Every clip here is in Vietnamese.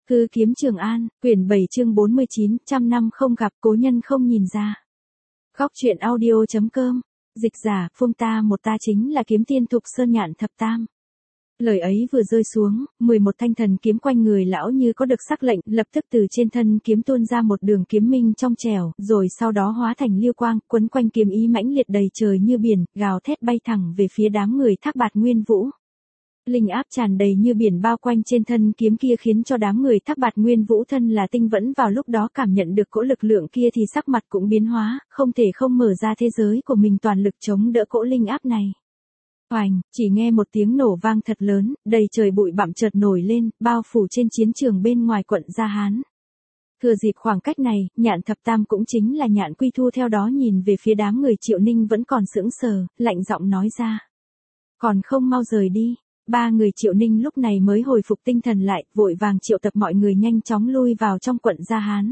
Cư kiếm Trường An, quyển 7 chương 49, trăm năm không gặp cố nhân không nhìn ra. Góc truyện audio.com, dịch giả, Phương ta một ta chính là kiếm tiên Thục Sơn Nhạn Thập Tam. Lời ấy vừa rơi xuống, 11 thanh thần kiếm quanh người lão như có được sắc lệnh, lập tức từ trên thân kiếm tuôn ra một đường kiếm minh trong trẻo, rồi sau đó hóa thành lưu quang, quấn quanh kiếm ý mãnh liệt đầy trời như biển, gào thét bay thẳng về phía đám người Thác Bạt Nguyên Vũ. Linh áp tràn đầy như biển bao quanh trên thân kiếm kia khiến cho đám người Thác Bạt Nguyên Vũ thân là tinh vẫn vào lúc đó cảm nhận được cỗ lực lượng kia thì sắc mặt cũng biến hóa, không thể không mở ra thế giới của mình toàn lực chống đỡ cỗ linh áp này. Oành, chỉ nghe một tiếng nổ vang thật lớn, đầy trời bụi bặm chợt nổi lên, bao phủ trên chiến trường bên ngoài quận Gia Hán. Thừa dịp khoảng cách này, Nhạn Thập Tam cũng chính là Nhạn Quy Thu theo đó nhìn về phía đám người Triệu Ninh vẫn còn sững sờ, lạnh giọng nói ra. Còn không mau rời đi. Ba người Triệu Ninh lúc này mới hồi phục tinh thần lại, vội vàng triệu tập mọi người nhanh chóng lui vào trong quận Gia Hán.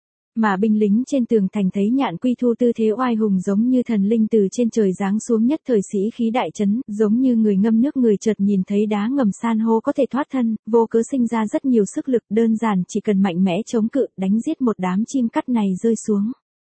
Mà binh lính trên tường thành thấy Nhạn Quy Thu tư thế oai hùng giống như thần linh từ trên trời giáng xuống nhất thời sĩ khí đại chấn, giống như người ngâm nước người chợt nhìn thấy đá ngầm san hô có thể thoát thân, vô cớ sinh ra rất nhiều sức lực, đơn giản chỉ cần mạnh mẽ chống cự, đánh giết một đám chim cắt này rơi xuống.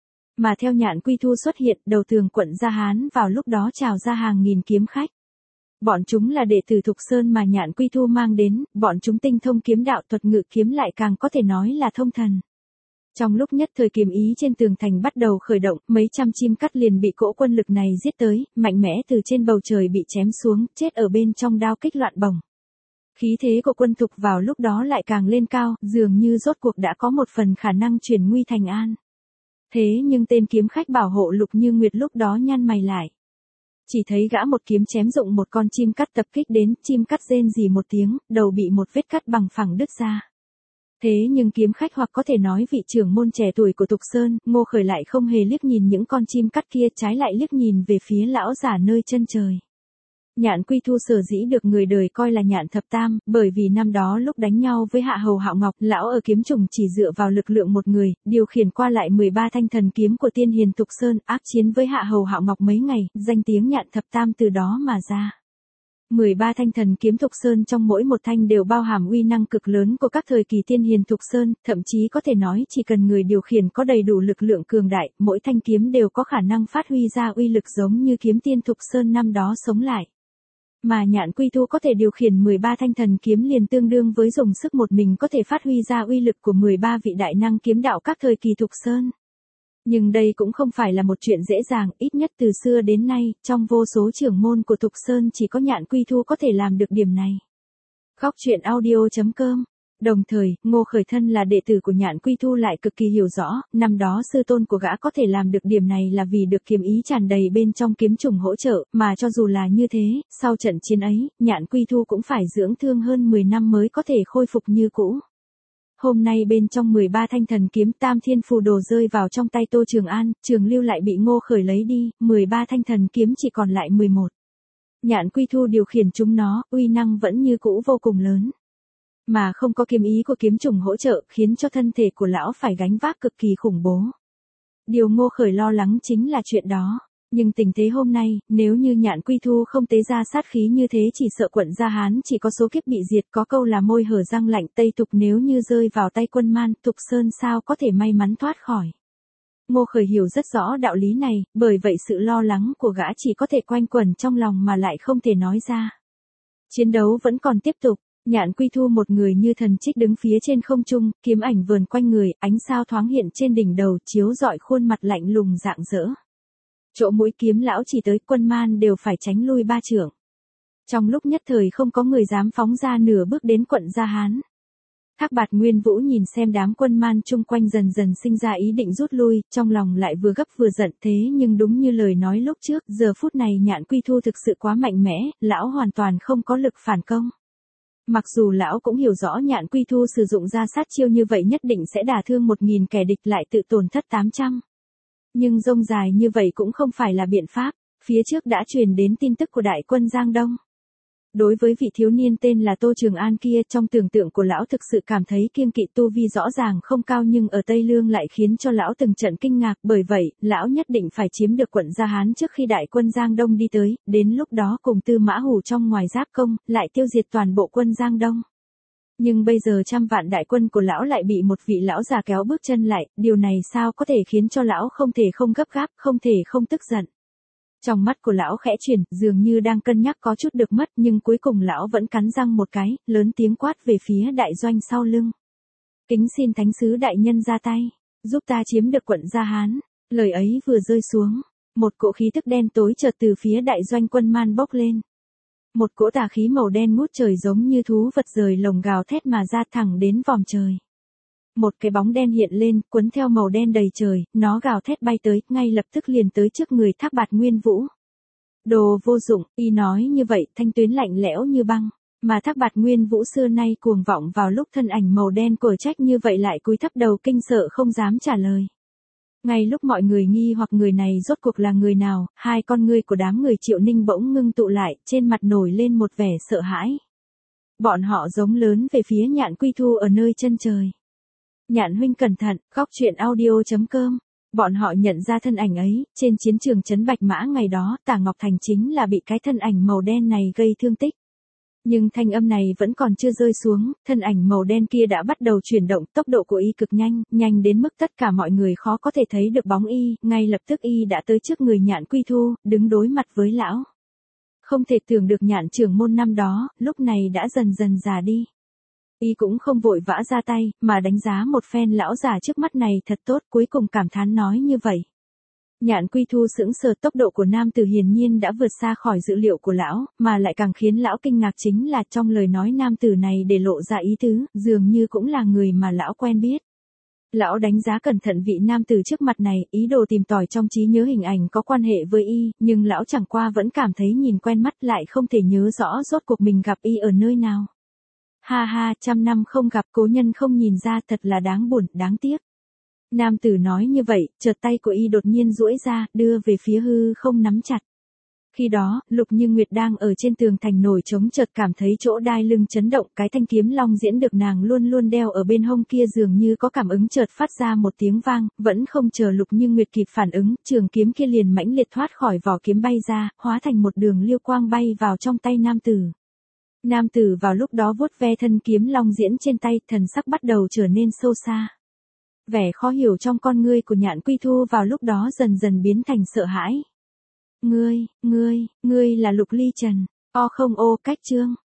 Mà theo Nhạn Quy Thu xuất hiện, đầu tường quận Gia Hán vào lúc đó trào ra hàng nghìn kiếm khách. Bọn chúng là đệ tử Thục Sơn mà Nhạn Quy Thu mang đến, bọn chúng tinh thông kiếm đạo thuật ngự kiếm lại càng có thể nói là thông thần. Trong lúc nhất thời kiếm ý trên tường thành bắt đầu khởi động, mấy trăm chim cắt liền bị cỗ quân lực này giết tới, mạnh mẽ từ trên bầu trời bị chém xuống, chết ở bên trong đao kích loạn bổng. Khí thế của quân Thục vào lúc đó lại càng lên cao, dường như rốt cuộc đã có một phần khả năng chuyển nguy thành an. Thế nhưng tên kiếm khách bảo hộ Lục Như Nguyệt lúc đó nhăn mày lại. Chỉ thấy gã một kiếm chém dụng một con chim cắt tập kích đến, chim cắt rên rỉ một tiếng, đầu bị một vết cắt bằng phẳng đứt ra. Thế nhưng kiếm khách hoặc có thể nói vị trưởng môn trẻ tuổi của Thục Sơn, Ngô Khởi lại không hề liếc nhìn những con chim cắt kia, trái lại liếc nhìn về phía lão giả nơi chân trời. Nhạn Quy Thu sở dĩ được người đời coi là Nhạn Thập Tam, bởi vì năm đó lúc đánh nhau với Hạ Hầu Hạo Ngọc, lão ở kiếm trùng chỉ dựa vào lực lượng một người, điều khiển qua lại 13 thanh thần kiếm của tiên hiền Thục Sơn, ác chiến với Hạ Hầu Hạo Ngọc mấy ngày, danh tiếng Nhạn Thập Tam từ đó mà ra. 13 thanh thần kiếm Thục Sơn trong mỗi một thanh đều bao hàm uy năng cực lớn của các thời kỳ tiên hiền Thục Sơn, thậm chí có thể nói chỉ cần người điều khiển có đầy đủ lực lượng cường đại, mỗi thanh kiếm đều có khả năng phát huy ra uy lực giống như kiếm tiên Thục Sơn năm đó sống lại. Mà Nhạn Quy Thu có thể điều khiển 13 thanh thần kiếm liền tương đương với dùng sức một mình có thể phát huy ra uy lực của 13 vị đại năng kiếm đạo các thời kỳ Thục Sơn. Nhưng đây cũng không phải là một chuyện dễ dàng, ít nhất từ xưa đến nay, trong vô số trưởng môn của Thục Sơn chỉ có Nhạn Quy Thu có thể làm được điểm này. Góc truyện audio.com. Đồng thời, Ngô Khởi thân là đệ tử của Nhạn Quy Thu lại cực kỳ hiểu rõ, năm đó sư tôn của gã có thể làm được điểm này là vì được kiếm ý tràn đầy bên trong kiếm trùng hỗ trợ, mà cho dù là như thế, sau trận chiến ấy, Nhạn Quy Thu cũng phải dưỡng thương hơn 10 năm mới có thể khôi phục như cũ. Hôm nay bên trong 13 thanh thần kiếm Tam Thiên Phù Đồ rơi vào trong tay Tô Trường An, Trường Lưu lại bị Ngô Khởi lấy đi, 13 thanh thần kiếm chỉ còn lại 11. Nhạn Quy Thu điều khiển chúng nó, uy năng vẫn như cũ vô cùng lớn. Mà không có kiếm ý của kiếm trùng hỗ trợ, khiến cho thân thể của lão phải gánh vác cực kỳ khủng bố. Điều Ngô Khởi lo lắng chính là chuyện đó. Nhưng tình thế hôm nay, nếu như Nhạn Quy Thu không tế ra sát khí như thế chỉ sợ quận Gia Hán chỉ có số kiếp bị diệt, có câu là môi hở răng lạnh Tây Tục nếu như rơi vào tay quân Man, Thục Sơn sao có thể may mắn thoát khỏi. Ngô Khởi hiểu rất rõ đạo lý này, bởi vậy sự lo lắng của gã chỉ có thể quanh quẩn trong lòng mà lại không thể nói ra. Chiến đấu vẫn còn tiếp tục. Nhạn Quy Thu một người như thần trích đứng phía trên không trung, kiếm ảnh vờn quanh người, ánh sao thoáng hiện trên đỉnh đầu chiếu rọi khuôn mặt lạnh lùng rạng rỡ. Chỗ mũi kiếm lão chỉ tới quân Man đều phải tránh lui 3 trượng. Trong lúc nhất thời không có người dám phóng ra nửa bước đến quận Gia Hán. Thác Bạt Nguyên Vũ nhìn xem đám quân Man chung quanh dần dần sinh ra ý định rút lui, trong lòng lại vừa gấp vừa giận thế nhưng đúng như lời nói lúc trước, giờ phút này Nhạn Quy Thu thực sự quá mạnh mẽ, lão hoàn toàn không có lực phản công. Mặc dù lão cũng hiểu rõ Nhạn Quy Thu sử dụng ra sát chiêu như vậy nhất định sẽ đả thương 1000 kẻ địch lại tự tổn thất 800. Nhưng rông dài như vậy cũng không phải là biện pháp, phía trước đã truyền đến tin tức của đại quân Giang Đông. Đối với vị thiếu niên tên là Tô Trường An kia, trong tưởng tượng của lão thực sự cảm thấy kiêng kỵ, tu vi rõ ràng không cao nhưng ở Tây Lương lại khiến cho lão từng trận kinh ngạc, bởi vậy, lão nhất định phải chiếm được quận Gia Hán trước khi đại quân Giang Đông đi tới, đến lúc đó cùng Tư Mã Hủ trong ngoài giáp công, lại tiêu diệt toàn bộ quân Giang Đông. Nhưng bây giờ trăm vạn đại quân của lão lại bị một vị lão già kéo bước chân lại, điều này sao có thể khiến cho lão không thể không gấp gáp, không thể không tức giận. Trong mắt của lão khẽ chuyển, dường như đang cân nhắc có chút được mất, nhưng cuối cùng lão vẫn cắn răng một cái, lớn tiếng quát về phía đại doanh sau lưng. Kính xin thánh sứ đại nhân ra tay, giúp ta chiếm được quận Gia Hán. Lời ấy vừa rơi xuống, một cỗ khí tức đen tối chợt từ phía đại doanh quân Man bốc lên. Một cỗ tà khí màu đen ngút trời giống như thú vật rời lồng gào thét mà ra thẳng đến vòm trời. Một cái bóng đen hiện lên, cuốn theo màu đen đầy trời, nó gào thét bay tới, ngay lập tức liền tới trước người Thác Bạt Nguyên Vũ. Đồ vô dụng, y nói như vậy, thanh tuyến lạnh lẽo như băng, mà Thác Bạt Nguyên Vũ xưa nay cuồng vọng vào lúc thân ảnh màu đen cổ trách như vậy lại cúi thấp đầu kinh sợ không dám trả lời. Ngay lúc mọi người nghi hoặc người này rốt cuộc là người nào, hai con ngươi của đám người Triệu Ninh bỗng ngưng tụ lại, trên mặt nổi lên một vẻ sợ hãi. Bọn họ giống lớn về phía Nhạn Quy Thu ở nơi chân trời. Nhạn huynh cẩn thận, góc truyện audio.com. Bọn họ nhận ra thân ảnh ấy, trên chiến trường trấn Bạch Mã ngày đó, Tả Ngọc Thành chính là bị cái thân ảnh màu đen này gây thương tích. Nhưng thanh âm này vẫn còn chưa rơi xuống, thân ảnh màu đen kia đã bắt đầu chuyển động, tốc độ của y cực nhanh, nhanh đến mức tất cả mọi người khó có thể thấy được bóng y, ngay lập tức y đã tới trước người Nhạn Quy Thu, đứng đối mặt với lão. Không thể tưởng được Nhạn trưởng môn năm đó, lúc này đã dần dần già đi. Y cũng không vội vã ra tay, mà đánh giá một phen lão già trước mắt này thật tốt, cuối cùng cảm thán nói như vậy. Nhạn Quy Thu sững sờ, tốc độ của nam tử hiển nhiên đã vượt xa khỏi dự liệu của lão, mà lại càng khiến lão kinh ngạc chính là trong lời nói nam tử này để lộ ra ý tứ, dường như cũng là người mà lão quen biết. Lão đánh giá cẩn thận vị nam tử trước mặt này, ý đồ tìm tòi trong trí nhớ hình ảnh có quan hệ với y, nhưng lão chẳng qua vẫn cảm thấy nhìn quen mắt lại không thể nhớ rõ rốt cuộc mình gặp y ở nơi nào. Ha ha, 100 năm không gặp cố nhân không nhìn ra, thật là đáng buồn, đáng tiếc. Nam tử nói như vậy, chợt tay của y đột nhiên duỗi ra, đưa về phía hư không nắm chặt. Khi đó, Lục Như Nguyệt đang ở trên tường thành nổi trống chợt cảm thấy chỗ đai lưng chấn động, cái thanh kiếm long diễn được nàng luôn luôn đeo ở bên hông kia dường như có cảm ứng chợt phát ra một tiếng vang, vẫn không chờ Lục Như Nguyệt kịp phản ứng, trường kiếm kia liền mãnh liệt thoát khỏi vỏ kiếm bay ra, hóa thành một đường liêu quang bay vào trong tay nam tử. Nam tử vào lúc đó vuốt ve thân kiếm long diễn trên tay, thần sắc bắt đầu trở nên sâu xa. Vẻ khó hiểu trong con ngươi của Nhạn Quy Thu vào lúc đó dần dần biến thành sợ hãi. Ngươi là Lục Ly Trần, o không ô cách chương.